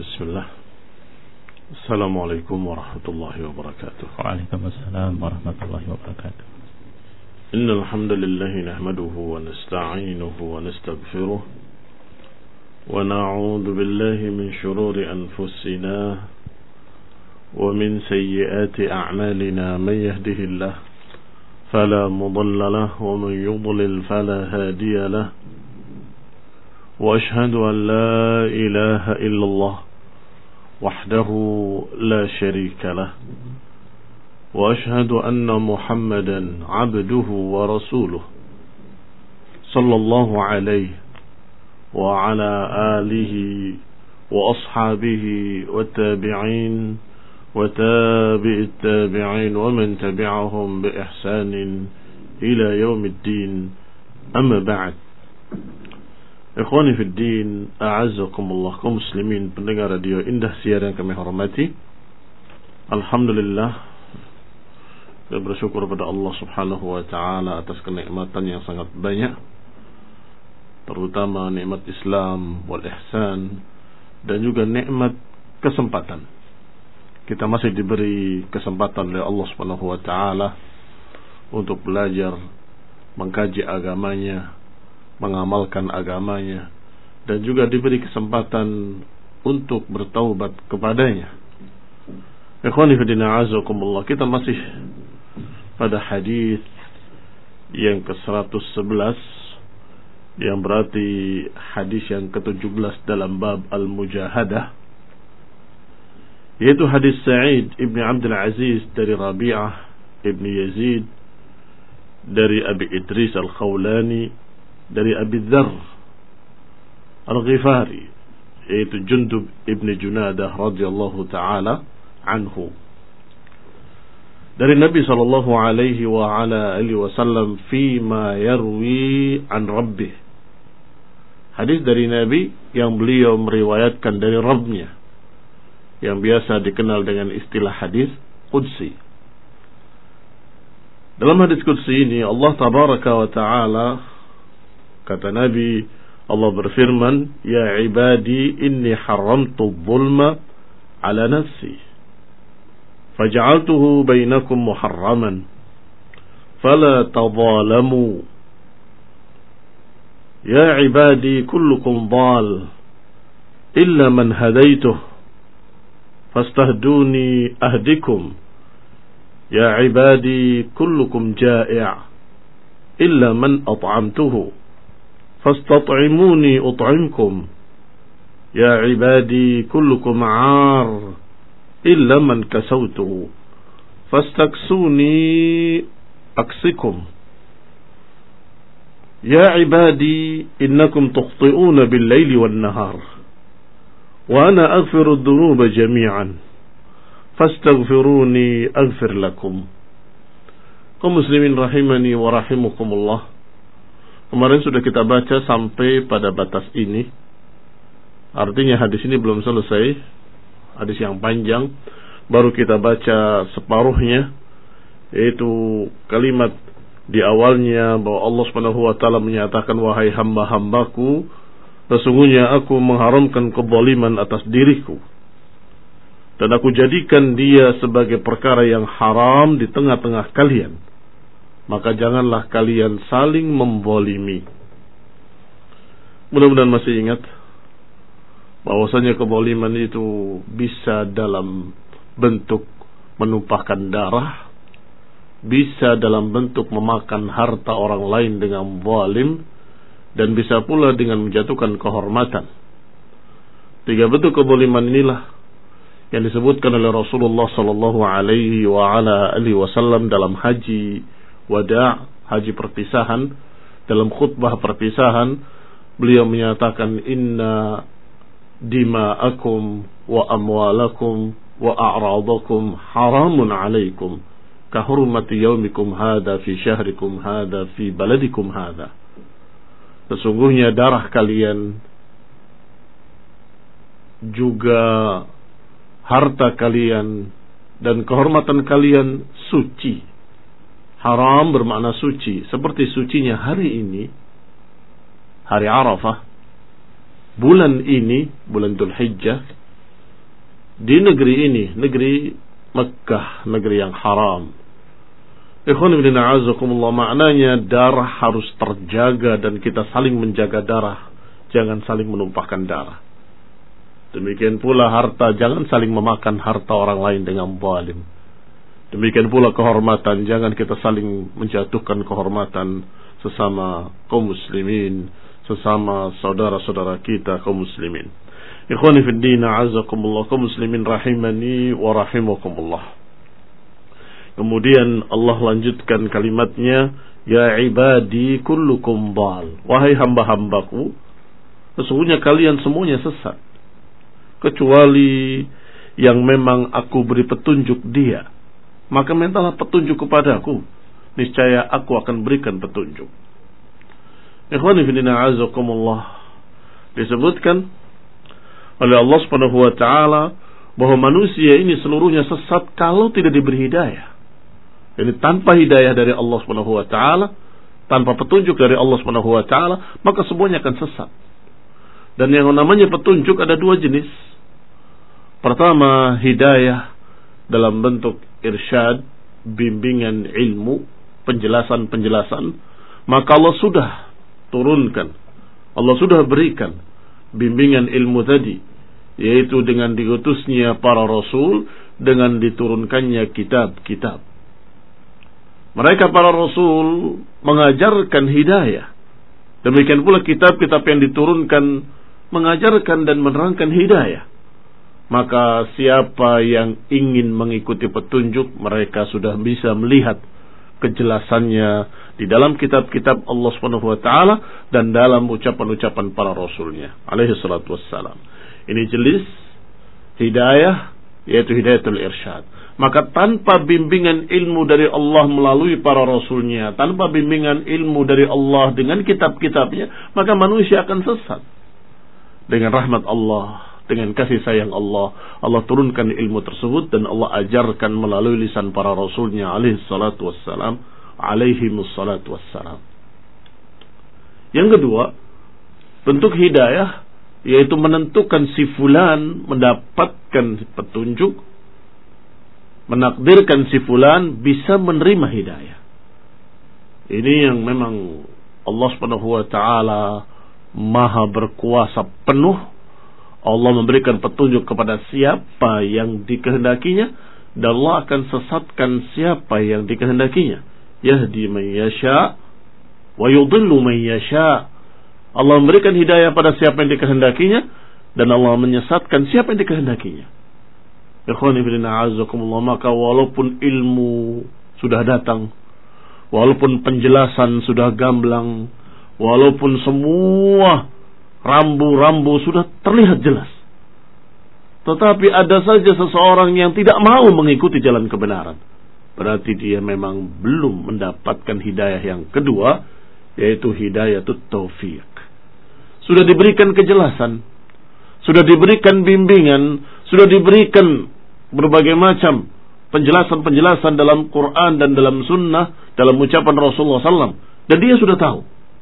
بسم الله. السلام عليكم ورحمة الله وبركاته. وعليكم السلام ورحمة الله وبركاته. إن الحمد لله نحمده ونستعينه ونستغفره ونعوذ بالله من شرور أنفسنا ومن سيئات أعمالنا. من يهده الله فلا مضل له ومن يضلل فلا هادي له. وأشهد أن لا إله إلا الله وحده لا شريك له. وأشهد أن محمدا عبده ورسوله صلى الله عليه وعلى آله وأصحابه والتابعين وتابع التابعين ومن تبعهم بإحسان إلى يوم الدين. أما بعد. Ikhwani fi din, a'azzakumullah, kaum muslimin pendengar radio Indah Siar yang kami hormati. Alhamdulillah, kita bersyukur pada Allah Subhanahu wa taala atas kenikmatan yang sangat banyak, terutama nikmat Islam wal ihsan dan juga nikmat kesempatan. Kita masih diberi kesempatan oleh Allah Subhanahu wa taala untuk belajar, mengkaji agamanya, mengamalkan agamanya, dan juga diberi kesempatan untuk bertaubat kepadanya. Ikhwani fillah, azakumullah, kita masih pada hadis yang ke-111, yang berarti hadis yang ke-17 dalam bab al-mujahadah, yaitu hadis Sa'id ibn Abdul Aziz dari Rabi'ah ibn Yazid dari Abi Idris al-Khawlani dari Abi Dzar Al-Ghifari, yaitu Jundub ibn Junadah radhiyallahu ta'ala anhu, dari Nabi sallallahu alaihi wa ala alihi wasallam fima yarwi an rabbih. Hadis dari Nabi yang beliau meriwayatkan dari Rabbnya, yang biasa dikenal dengan istilah hadis qudsi. Dalam hadis qudsi ini Allah tabaraka wa ta'ala, kata Nabi, Allah berfirman, ya ibadi inni haramtu dhulma ala nafsi faj'altuhu bainakum muharraman fala tadhalamu. Ya ibadi kullukum dhal illa man hadaituh fastahduni ahdikum. Ya ibadi kullukum ja'i' illa man at'amtuhu فاستطعموني أطعمكم. يا عبادي كلكم عار إلا من كسوته فاستكسوني أكسكم. يا عبادي إنكم تخطئون بالليل والنهار وأنا أغفر الذنوب جميعا فاستغفروني أغفر لكم. kaum muslimin rahimani wa rahimukumullah, kemarin sudah kita baca sampai pada batas ini. Artinya hadis ini belum selesai, hadis yang panjang. Baru kita baca separuhnya, yaitu kalimat di awalnya bahwa Allah Subhanahu wa taala menyatakan, wahai hamba-hambaku, sesungguhnya aku mengharamkan kezaliman atas diriku, dan aku jadikan dia sebagai perkara yang haram di tengah-tengah kalian. Maka janganlah kalian saling membolimi. Mudah-mudahan masih ingat bahwasanya kezaliman itu bisa dalam bentuk menumpahkan darah, bisa dalam bentuk memakan harta orang lain dengan zalim, dan bisa pula dengan menjatuhkan kehormatan. Tiga bentuk kezaliman inilah yang disebutkan oleh Rasulullah sallallahu alaihi wa ala alihi wasallam dalam haji wada', haji perpisahan. Dalam khutbah perpisahan beliau menyatakan, inna dima'akum wa amwalakum wa a'radakum haramun alaikum ka hurmati yaumikum hadha fi syahrikum hadha fi baladikum hadha. Sesungguhnya darah kalian juga harta kalian dan kehormatan kalian suci. Haram bermakna suci, seperti sucinya hari ini, hari Arafah, bulan ini, bulan Dzulhijjah, di negeri ini, negeri Mekah, negeri yang haram. Ikhwan fillah a'azzakumullah, maknanya darah harus terjaga dan kita saling menjaga darah, jangan saling menumpahkan darah. Demikian pula harta, jangan saling memakan harta orang lain dengan zalim. Demikian pula kehormatan, jangan kita saling menjatuhkan kehormatan sesama kaum muslimin, sesama saudara-saudara kita kaum muslimin. Ikhwani fid din, a'azzakumullah, kaum muslimin rahimani wa rahimakumullah. Kemudian Allah lanjutkan kalimatnya, ya ibadi kullukum dhal. Wahai hamba-hambaku, sesungguhnya kalian semuanya sesat, kecuali yang memang aku beri petunjuk dia. Maka mintalah petunjuk kepadaku, niscaya aku akan berikan petunjuk. Ikhwani fillah a'azzakumullah, disebutkan oleh Allah Subhanahu wa taala bahwa manusia ini seluruhnya sesat kalau tidak diberi hidayah. Jadi tanpa hidayah dari Allah Subhanahu wa taala, tanpa petunjuk dari Allah Subhanahu wa taala, maka semuanya akan sesat. Dan yang namanya petunjuk ada dua jenis. Pertama, hidayah dalam bentuk irsyad, bimbingan ilmu, penjelasan-penjelasan. Maka Allah sudah turunkan, Allah sudah berikan bimbingan ilmu tadi, yaitu dengan diutusnya para rasul, dengan diturunkannya kitab-kitab. Mereka para rasul mengajarkan hidayah. Demikian pula kitab-kitab yang diturunkan mengajarkan dan menerangkan hidayah. Maka siapa yang ingin mengikuti petunjuk, mereka sudah bisa melihat kejelasannya di dalam kitab-kitab Allah Subhanahu wa taala dan dalam ucapan-ucapan para rasulnya alaihi salatu wassalam. Ini jelas hidayah, yaitu hidayatul irsyad. Maka tanpa bimbingan ilmu dari Allah melalui para rasulnya, tanpa bimbingan ilmu dari Allah dengan kitab-kitabnya, maka manusia akan sesat. Dengan rahmat Allah, dengan kasih sayang Allah, Allah turunkan ilmu tersebut dan Allah ajarkan melalui lisan para rasulnya alaihi salatu wassalam, alaihimus salatu wassalam. Yang kedua, bentuk hidayah, yaitu menentukan si fulan mendapatkan petunjuk, menakdirkan si fulan bisa menerima hidayah. Ini yang memang Allah Subhanahu wa taala maha berkuasa penuh. Allah memberikan petunjuk kepada siapa yang dikehendakinya, dan Allah akan sesatkan siapa yang dikehendakinya. Yahdi man yasha wa yudhillu man yasha. Allah memberikan hidayah pada siapa yang dikehendakinya, dan Allah menyesatkan siapa yang dikehendakinya. Ikhwani fillah a'azzakumullah, maka walaupun ilmu sudah datang, walaupun penjelasan sudah gamblang, walaupun semua rambu-rambu sudah terlihat jelas, tetapi ada saja seseorang yang tidak mau mengikuti jalan kebenaran, berarti dia memang belum mendapatkan hidayah yang kedua, yaitu hidayatut taufiq. Sudah diberikan kejelasan, sudah diberikan bimbingan, sudah diberikan berbagai macam penjelasan-penjelasan dalam Quran dan dalam sunnah, dalam ucapan Rasulullah SAW, dan dia sudah tahu,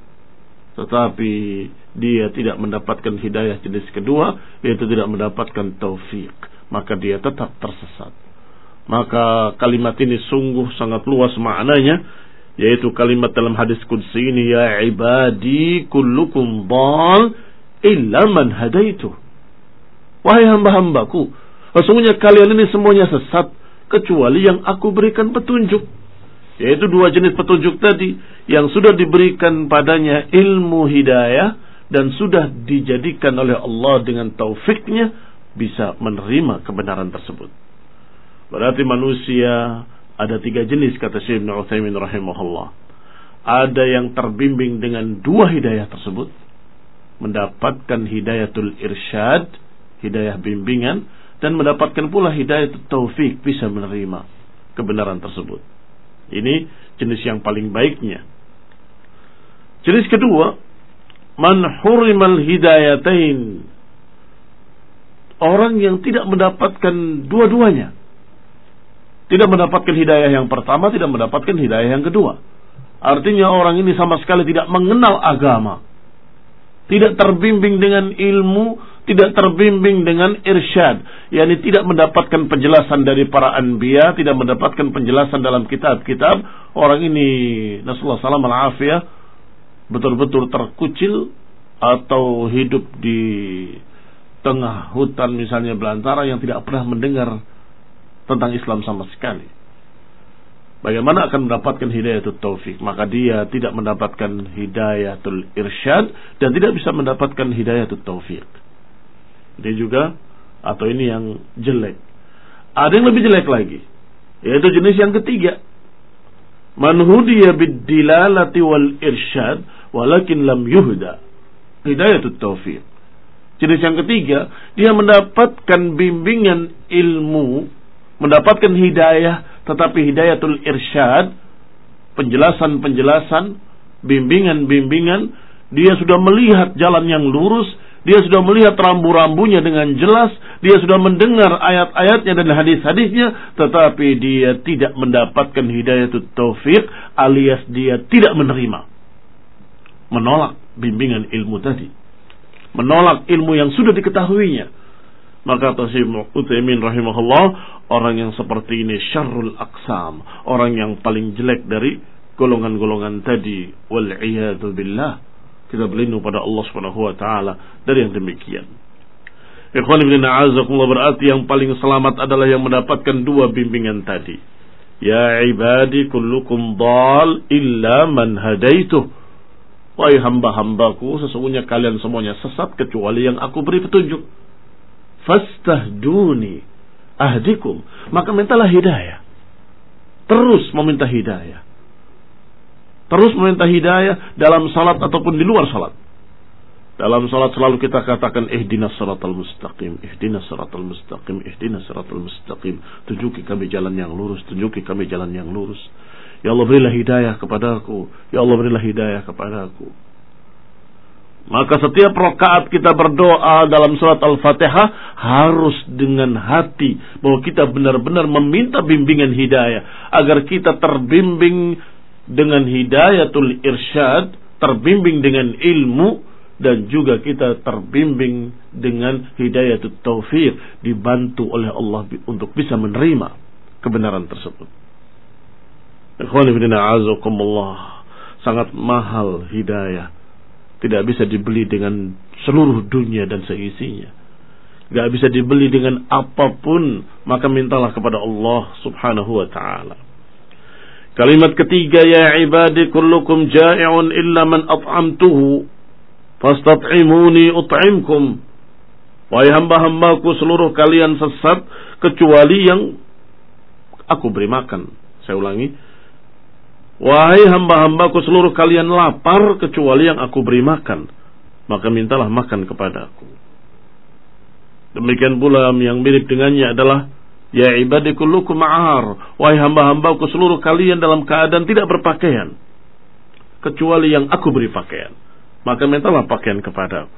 tetapi dia tidak mendapatkan hidayah jenis kedua, yaitu tidak mendapatkan taufik, maka dia tetap tersesat. Maka kalimat ini sungguh sangat luas maknanya, yaitu kalimat dalam hadis qudsi ini, ya ibadi kullukum dhal illa man hadaitu. Wahai hamba-hambaku, sesungguhnya kalian ini semuanya sesat, kecuali yang aku berikan petunjuk. Yaitu dua jenis petunjuk tadi, yang sudah diberikan padanya ilmu hidayah, dan sudah dijadikan oleh Allah dengan taufiknya, bisa menerima kebenaran tersebut. Berarti manusia ada tiga jenis, kata Syekh Ibnu Utsaimin rahimahullah. Ada yang terbimbing dengan dua hidayah tersebut, mendapatkan hidayatul irsyad, hidayah bimbingan, dan mendapatkan pula hidayah taufik, bisa menerima kebenaran tersebut. Ini jenis yang paling baiknya. Jenis kedua, man hurimal hidayatain, orang yang tidak mendapatkan dua-duanya, tidak mendapatkan hidayah yang pertama, tidak mendapatkan hidayah yang kedua. Artinya orang ini sama sekali tidak mengenal agama, tidak terbimbing dengan ilmu tidak terbimbing dengan irsyad, yakni tidak mendapatkan penjelasan dari para anbiya, tidak mendapatkan penjelasan dalam kitab-kitab, orang ini nasallahu salam al-afiyah betul-betul terkucil atau hidup di tengah hutan misalnya belantara yang tidak pernah mendengar tentang Islam sama sekali. Bagaimana akan mendapatkan hidayatul taufik? Maka dia tidak mendapatkan hidayatul irsyad dan tidak bisa mendapatkan hidayatul taufik. Dia juga, atau ini yang jelek. Ada yang lebih jelek lagi, yaitu jenis yang ketiga. Man hudiya bid-dilalati wal irsyad walakin lam yuhda hidayatul taufik. Jenis yang ketiga, dia mendapatkan bimbingan ilmu, mendapatkan hidayah, tetapi hidayatul irsyad, penjelasan-penjelasan, bimbingan-bimbingan, dia sudah melihat jalan yang lurus, dia sudah melihat rambu-rambunya dengan jelas, dia sudah mendengar ayat-ayatnya dan hadis-hadisnya, tetapi dia tidak mendapatkan hidayatul taufik, alias dia tidak menerima, menolak bimbingan ilmu tadi, menolak ilmu yang sudah diketahuinya. Maka Syekh Utsaimin rahimahullah, orang yang seperti ini syarrul aqsam, orang yang paling jelek dari golongan-golongan tadi, wal iyadu billah. Kita berlindung pada Allah Subhanahu wa taala dari yang demikian. Ikhwan ibn a'azakumullah, berarti yang paling selamat adalah yang mendapatkan dua bimbingan tadi. Ya ibadi kullukum dhal illa man hadaituh. Wahai hamba-hambaku, sesungguhnya kalian semuanya sesat kecuali yang aku beri petunjuk. Fastahduni ahdikum, maka mintalah hidayah. Terus meminta hidayah. Terus meminta hidayah dalam salat ataupun di luar salat. Dalam salat selalu kita katakan ihdinas siratal mustaqim, ihdinas siratal mustaqim, ihdinas siratal mustaqim. Tunjuki kami jalan yang lurus, tunjuki kami jalan yang lurus. Ya Allah, berilah hidayah kepadaku. Ya Allah, berilah hidayah kepadaku. Maka setiap rakaat kita berdoa dalam surat Al-Fatihah harus dengan hati bahwa kita benar-benar meminta bimbingan hidayah agar kita terbimbing dengan hidayatul irsyad, terbimbing dengan ilmu, dan juga kita terbimbing dengan hidayatul taufik, dibantu oleh Allah untuk bisa menerima kebenaran tersebut. Ikhwan fillah a'azakumullah, sangat mahal hidayah. Tidak bisa dibeli dengan seluruh dunia dan seisinya. Tidak bisa dibeli dengan apapun. Maka mintalah kepada Allah subhanahu wa ta'ala. Kalimat ketiga, ya ibadi kullukum ja'i'un illa man at'amtuhu fastat'imuni ut'imkum. Wahai hamba-hambaku, seluruh kalian sesat kecuali yang aku beri makan. Saya ulangi. Wahai hamba-hambaku, seluruh kalian lapar kecuali yang aku beri makan, maka mintalah makan kepadaku. Demikian pula yang mirip dengannya adalah ya ibadi kullukum ma'ar. Wahai hamba-hambaku, seluruh kalian dalam keadaan tidak berpakaian kecuali yang aku beri pakaian, maka mintalah pakaian kepadaku.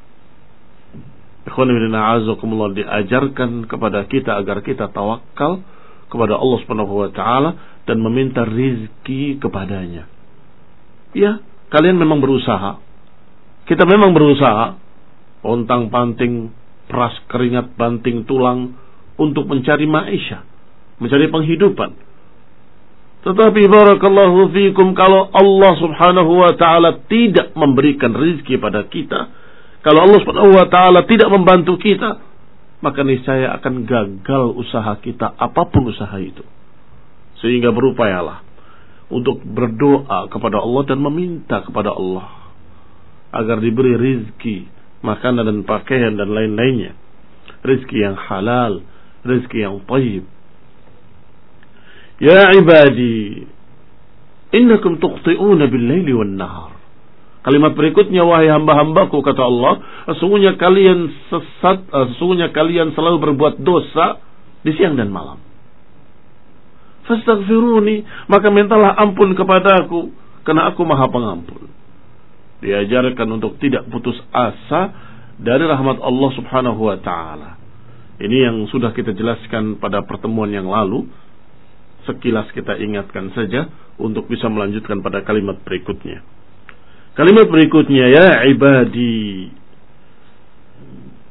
Ikhwan fillah a'azakumullah, diajarkan kepada kita agar kita tawakal kepada Allah Subhanahu wa taala dan meminta rizki kepadanya. Ya, kalian memang berusaha. Kita memang berusaha, pontang-panting, peras keringat, banting tulang untuk mencari maisha, mencari penghidupan. Tetapi barakallahu fikum, kalau Allah Subhanahu wa taala tidak memberikan rizki pada kita, kalau Allah Subhanahu wa taala tidak membantu kita, maka niscaya akan gagal usaha kita, apapun usaha itu. Sehingga berupayalah untuk berdoa kepada Allah dan meminta kepada Allah agar diberi rizki, makanan dan pakaian dan lain-lainnya. Rizki yang halal, rizki yang thayyib. Ya ibadi, innakum tukhti'una bil-laili wan-nahar. Kalimat berikutnya, wahai hamba-hambaku, kata Allah, sesungguhnya kalian sesat, sesungguhnya kalian selalu berbuat dosa di siang dan malam. Fastaghfiruni, maka mintalah ampun kepadaku, karena aku Maha Pengampun. Diajarkan untuk tidak putus asa dari rahmat Allah Subhanahu wa taala. Ini yang sudah kita jelaskan pada pertemuan yang lalu. Sekilas kita ingatkan saja untuk bisa melanjutkan pada kalimat berikutnya. Kalimat berikutnya, ya ibadi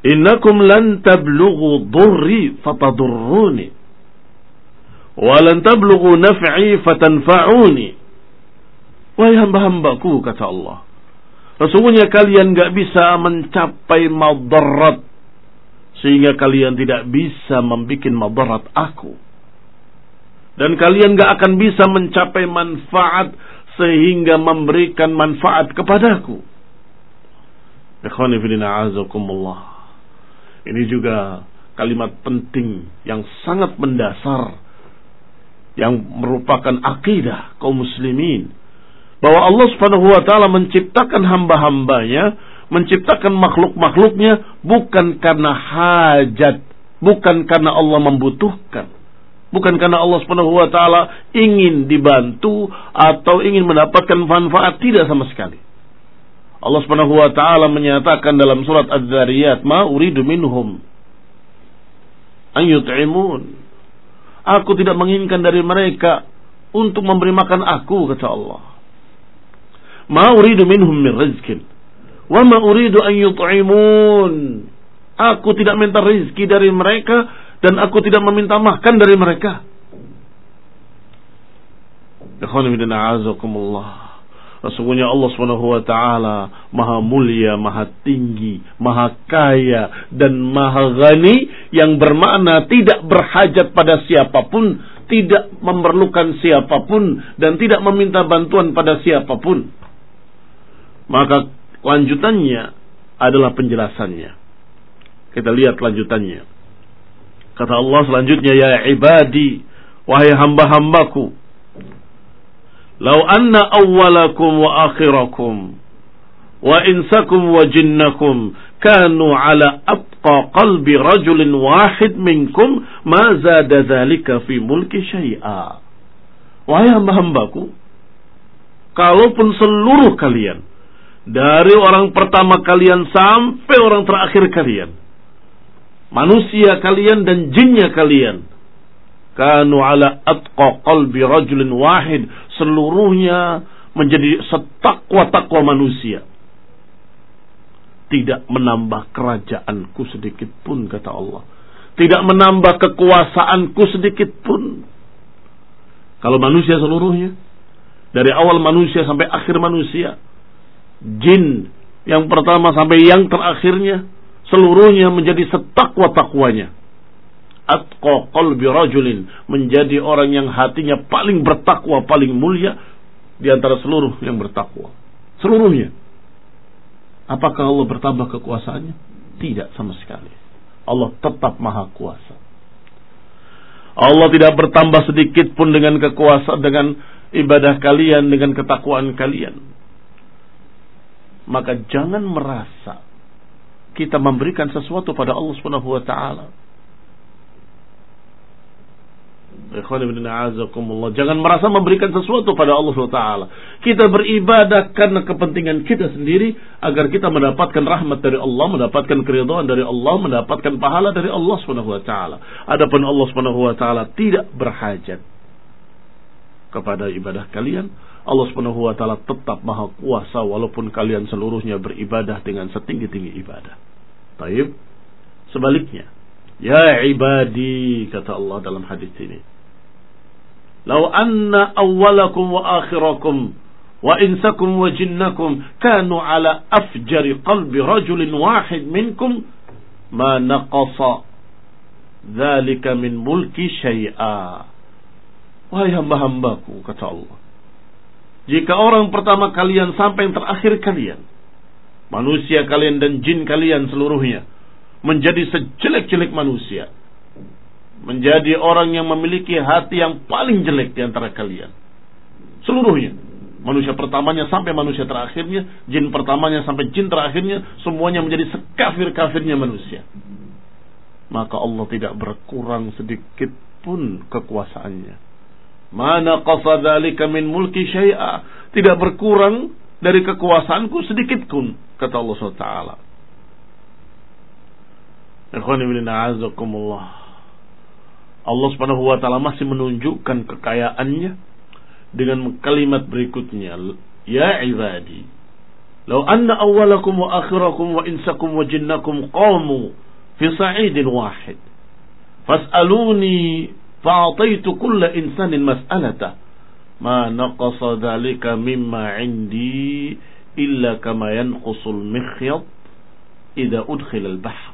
innakum lan tablughu dhurri fatadurruni wa lan tablughu naf'i fatanfa'uni. Wahai hamba-hambaku, kata Allah, sesungguhnya kalian gak bisa mencapai madarat sehingga kalian tidak bisa membuat madarat aku, dan kalian gak akan bisa mencapai manfaat sehingga memberikan manfaat kepadaku. Ikhwani fillah azakumullah. Ini juga kalimat penting yang sangat mendasar, yang merupakan akidah kaum muslimin, bahwa Allah Subhanahu wa taala menciptakan hamba-hambanya, menciptakan makhluk-makhluknya bukan karena hajat, bukan karena Allah membutuhkan, bukan karena Allah Subhanahu wa taala ingin dibantu atau ingin mendapatkan manfaat, tidak sama sekali. Allah Subhanahu wa taala menyatakan dalam surat Az-Zariyat, "Ma uridu minhum an yut'imun." Aku tidak menginginkan dari mereka untuk memberi makan aku, kata Allah. "Ma uridu minhum min rizqin wa ma uridu an yut'imun." Aku tidak minta rezeki dari mereka dan aku tidak meminta makan dari mereka. Sesungguhnya Allah Subhanahu wa taala Maha mulia, Maha tinggi, Maha kaya dan Maha ghani, yang bermakna tidak berhajat pada siapapun, tidak memerlukan siapapun dan tidak meminta bantuan pada siapapun. Maka lanjutannya adalah penjelasannya. Kita lihat lanjutannya. Kata Allah selanjutnya, "Ya ibadi, wahai hamba-hambaku, lau anna awwalakum wa akhirakum wa insakum wa jinnakum kanu ala atqa qalbi rajulin wahid minkum ma zada dzalika fi mulki syai'a." Wahai hamba-hambaku, kalaupun seluruh kalian, dari orang pertama kalian sampai orang terakhir kalian, manusia kalian dan jinnya kalian, kanu ala atqa qalbi rajulin wahid, seluruhnya menjadi setakwa-takwa manusia, tidak menambah kerajaanku sedikit pun, kata Allah, tidak menambah kekuasaanku sedikit pun. Kalau manusia seluruhnya, dari awal manusia sampai akhir manusia, jin yang pertama sampai yang terakhirnya, seluruhnya menjadi setakwa-takwanya. Atqa qalbi rajulin, menjadi orang yang hatinya paling bertakwa, paling mulia di antara seluruh yang bertakwa. Seluruhnya. Apakah Allah bertambah kekuasaannya? Tidak sama sekali. Allah tetap maha kuasa. Allah tidak bertambah sedikit pun dengan kekuasaan, dengan ibadah kalian, dengan ketakwaan kalian. Maka jangan merasa kita memberikan sesuatu pada Allah Subhanahu wa taala. Jangan merasa memberikan sesuatu pada Allah Subhanahu wa taala. Kita beribadah karena kepentingan kita sendiri, agar kita mendapatkan rahmat dari Allah, mendapatkan keridhaan dari Allah, mendapatkan pahala dari Allah Subhanahu wa taala. Adapun Allah Subhanahu wa taala tidak berhajat kepada ibadah kalian. Allah Subhanahu wa taala tetap maha kuasa walaupun kalian seluruhnya beribadah dengan setinggi-tinggi ibadah. Baik. Sebaliknya, ya ibadi, kata Allah dalam hadis ini, "Lau anna awwalakum wa akhirakum wa insakum wa jinnakum kanu ala afjari qalbi rajulin wahid minkum ma naqasa dzalika min mulki syai'a." Wahai hamba-hambaku, kata Allah, jika orang pertama kalian sampai yang terakhir kalian, manusia kalian dan jin kalian seluruhnya, menjadi sejelek-jelek manusia, menjadi orang yang memiliki hati yang paling jelek di antara kalian, seluruhnya, manusia pertamanya sampai manusia terakhirnya, jin pertamanya sampai jin terakhirnya, semuanya menjadi sekafir-kafirnya manusia, maka Allah tidak berkurang sedikit pun kekuasaannya. Mana qasadzalika min mulki syai'a, tidak berkurang dari kekuasaanku sedikit pun, kata Allah SWT. Allah Subhanahu wa taala masih menunjukkan kekayaannya dengan kalimat berikutnya, ya ibadi, Law anna awwalakum wa akhirakum wa insakum wa jinnakum qamu fi sa'idin wahid fas'aluni fa'ataitu kulla insanin mas'alatah ma naqasa dhalika mimma 'indi illa kama yanqusul mikhyat idza udkhila al-bahr.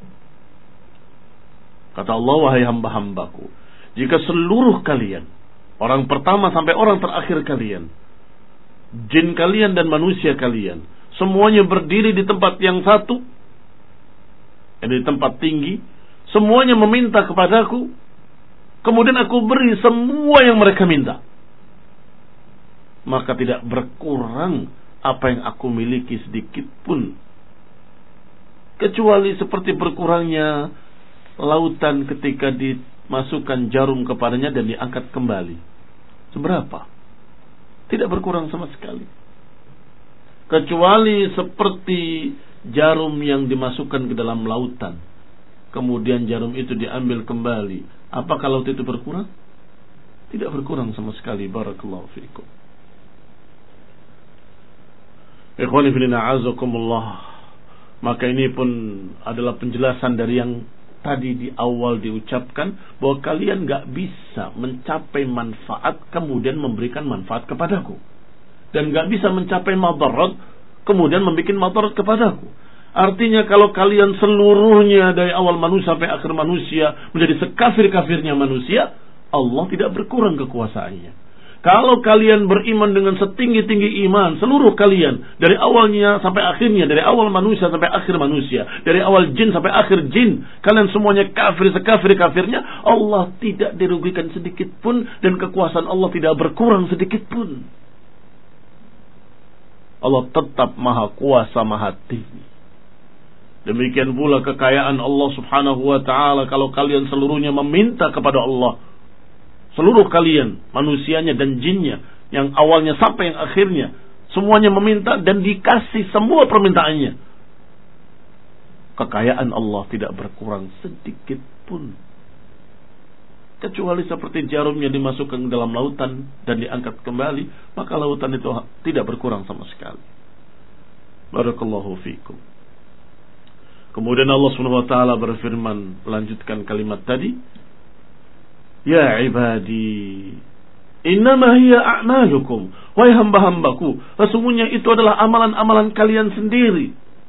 Kata Allah, wahai hamba-hambaku, jika seluruh kalian, orang pertama sampai orang terakhir kalian, jin kalian dan manusia kalian, semuanya berdiri di tempat yang satu, di tempat tinggi, semuanya meminta kepadaku, kemudian aku beri semua yang mereka minta, maka tidak berkurang apa yang aku miliki sedikit pun, kecuali seperti berkurangnya lautan ketika dimasukkan jarum kepadanya dan diangkat kembali. Seberapa? Tidak berkurang sama sekali. Kecuali seperti jarum yang dimasukkan ke dalam lautan, kemudian jarum itu diambil kembali. Apakah laut itu berkurang? Tidak berkurang sama sekali. Barakallahu fiikum. Ikhwani fillah azakumullah. Maka ini pun adalah penjelasan dari yang tadi di awal diucapkan, bahwa kalian gak bisa mencapai manfaat kemudian memberikan manfaat kepadaku, dan gak bisa mencapai madarat kemudian membuat madarat kepadaku. Artinya kalau kalian seluruhnya dari awal manusia sampai akhir manusia menjadi sekafir-kafirnya manusia, Allah tidak berkurang kekuasaannya. Kalau kalian beriman dengan setinggi-tinggi iman, seluruh kalian, dari awalnya sampai akhirnya, dari awal manusia sampai akhir manusia, dari awal jin sampai akhir jin, kalian semuanya kafir, sekafir-kafirnya, Allah tidak dirugikan sedikit pun, dan kekuasaan Allah tidak berkurang sedikit pun. Allah tetap maha kuasa, maha tinggi. Demikian pula kekayaan Allah subhanahu wa ta'ala, kalau kalian seluruhnya meminta kepada Allah, seluruh kalian, manusianya dan jinnya, yang awalnya sampai yang akhirnya, semuanya meminta dan dikasih semua permintaannya, kekayaan Allah tidak berkurang sedikit pun, kecuali seperti jarum yang dimasukkan ke dalam lautan dan diangkat kembali, maka lautan itu tidak berkurang sama sekali. Barakallahu fiikum. Kemudian Allah Subhanahu wa taala berfirman, melanjutkan kalimat tadi, ya ibadi, innama hiya a'malukum, wahai hamba-hambaku, sesungguhnya itu adalah amalan-amalan kalian sendiri,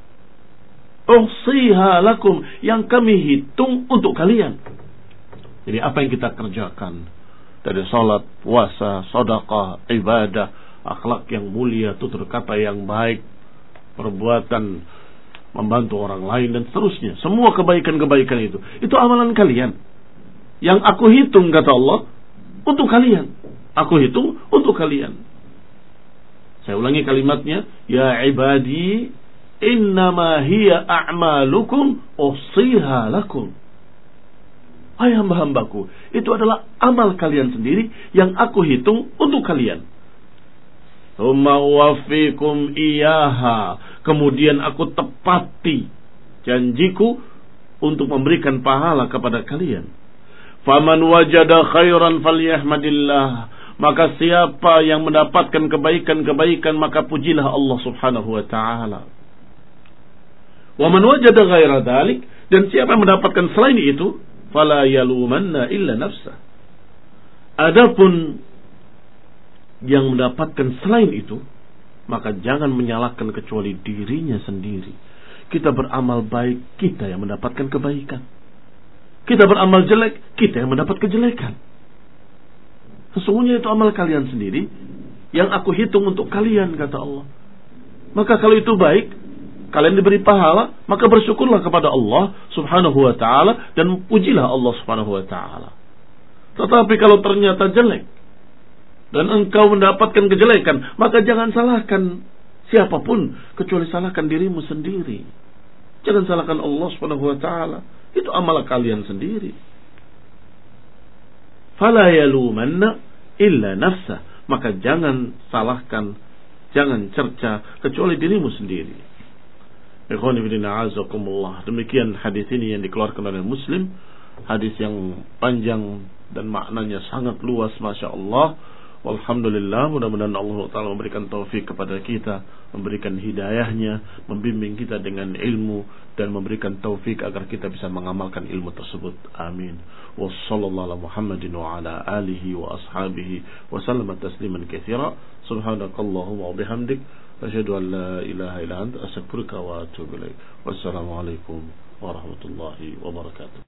uhsiha lakum, yang kami hitung untuk kalian. Jadi apa yang kita kerjakan, dari salat, puasa, sedekah, ibadah, akhlak yang mulia, tutur kata yang baik, perbuatan membantu orang lain dan seterusnya, semua kebaikan-kebaikan itu amalan kalian. Yang aku hitung, kata Allah, untuk kalian. Aku hitung untuk kalian. Saya ulangi kalimatnya, ya ibadi, innama hiya a'malukum uhsiha lakum. Hai hamba-hambaku, itu adalah amal kalian sendiri yang aku hitung untuk kalian. Tsumma uwaffikum iyaha, kemudian aku tepati janjiku untuk memberikan pahala kepada kalian. Faman wajada khairan falyahmadillah, maka siapa yang mendapatkan kebaikan-kebaikan maka pujilah Allah subhanahu wa ta'ala. Wa man wajada ghaira dhalik, dan siapa yang mendapatkan selain itu, fala yalumanna illa nafsah. Adapun yang mendapatkan selain itu, maka jangan menyalahkan kecuali dirinya sendiri. Kita beramal baik, kita yang mendapatkan kebaikan. Kita beramal jelek, kita yang mendapat kejelekan. Sesungguhnya itu amal kalian sendiri yang aku hitung untuk kalian, kata Allah. Maka kalau itu baik, kalian diberi pahala, maka bersyukurlah kepada Allah subhanahu wa ta'ala dan pujilah Allah subhanahu wa ta'ala. Tetapi kalau ternyata jelek dan engkau mendapatkan kejelekan, maka jangan salahkan siapapun kecuali salahkan dirimu sendiri. Jangan salahkan Allah subhanahu wa ta'ala. Itu amal kalian sendiri. Fala yalumanna illa nafsah, maka jangan salahkan, jangan cerca kecuali dirimu sendiri. Ikhwani fillah azakumullah. Demikian hadis ini yang dikeluarkan oleh Muslim, hadis yang panjang dan maknanya sangat luas, masya Allah. Walhamdulillah, mudah-mudahan Allah Ta'ala memberikan taufik kepada kita, memberikan hidayahnya, membimbing kita dengan ilmu, dan memberikan taufik agar kita bisa mengamalkan ilmu tersebut. Amin. Wassallallahu ala Muhammadin wa ala alihi wa ashabihi wa sallama tasliman katsira. Subhanakallahumma wa bihamdik, asyhadu an la ilaha illa anta, astaghfiruka wa atubu ilaik. Wassalamualaikum warahmatullahi wabarakatuh.